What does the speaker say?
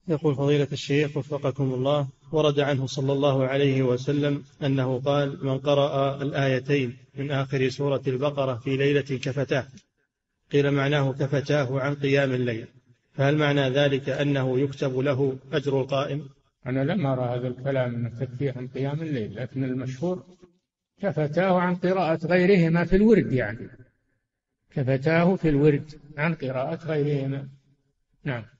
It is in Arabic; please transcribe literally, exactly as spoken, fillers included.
يقول فضيلة الشيخ وفقكم الله، ورد عنه صلى الله عليه وسلم أنه قال: من قرأ الآيتين من آخر سورة البقرة في ليلة كفتاه. قيل معناه كفتاه عن قيام الليل، فهل معنى ذلك أنه يكتب له أجر القائم؟ أنا لم أرى هذا الكلام أنه تكفيه عن قيام الليل، لكن المشهور كفتاه عن قراءة غيرهما في الورد، يعني كفتاه في الورد عن قراءة غيرهما. نعم.